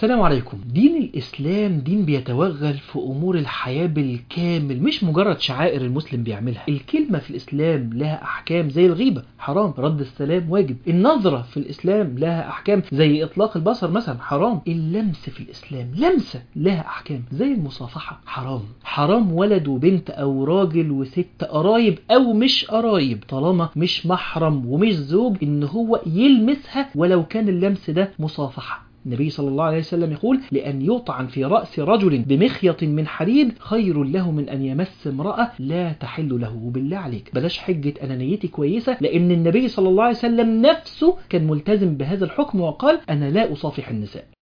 السلام عليكم. دين الإسلام دين بيتوغل في أمور الحياة بالكامل، مش مجرد شعائر المسلم بيعملها. الكلمة في الإسلام لها أحكام زي الغيبة حرام، رد السلام واجب. النظرة في الإسلام لها أحكام زي إطلاق البصر مثلا حرام. اللمس في الإسلام لمسة لها أحكام زي المصافحة حرام ولد وبنت أو راجل وست، قرايب أو مش قرايب، طالما مش محرم ومش زوج، إن هو يلمسها ولو كان اللمس ده مصافحة. النبي صلى الله عليه وسلم يقول: لأن يطعن في رأس رجل بمخيط من حديد خير له من أن يمس امرأة لا تحل له. وبالله عليك بلاش حجة أنا نيتي كويسة، لأن النبي صلى الله عليه وسلم نفسه كان ملتزم بهذا الحكم وقال: أنا لا أصافح النساء.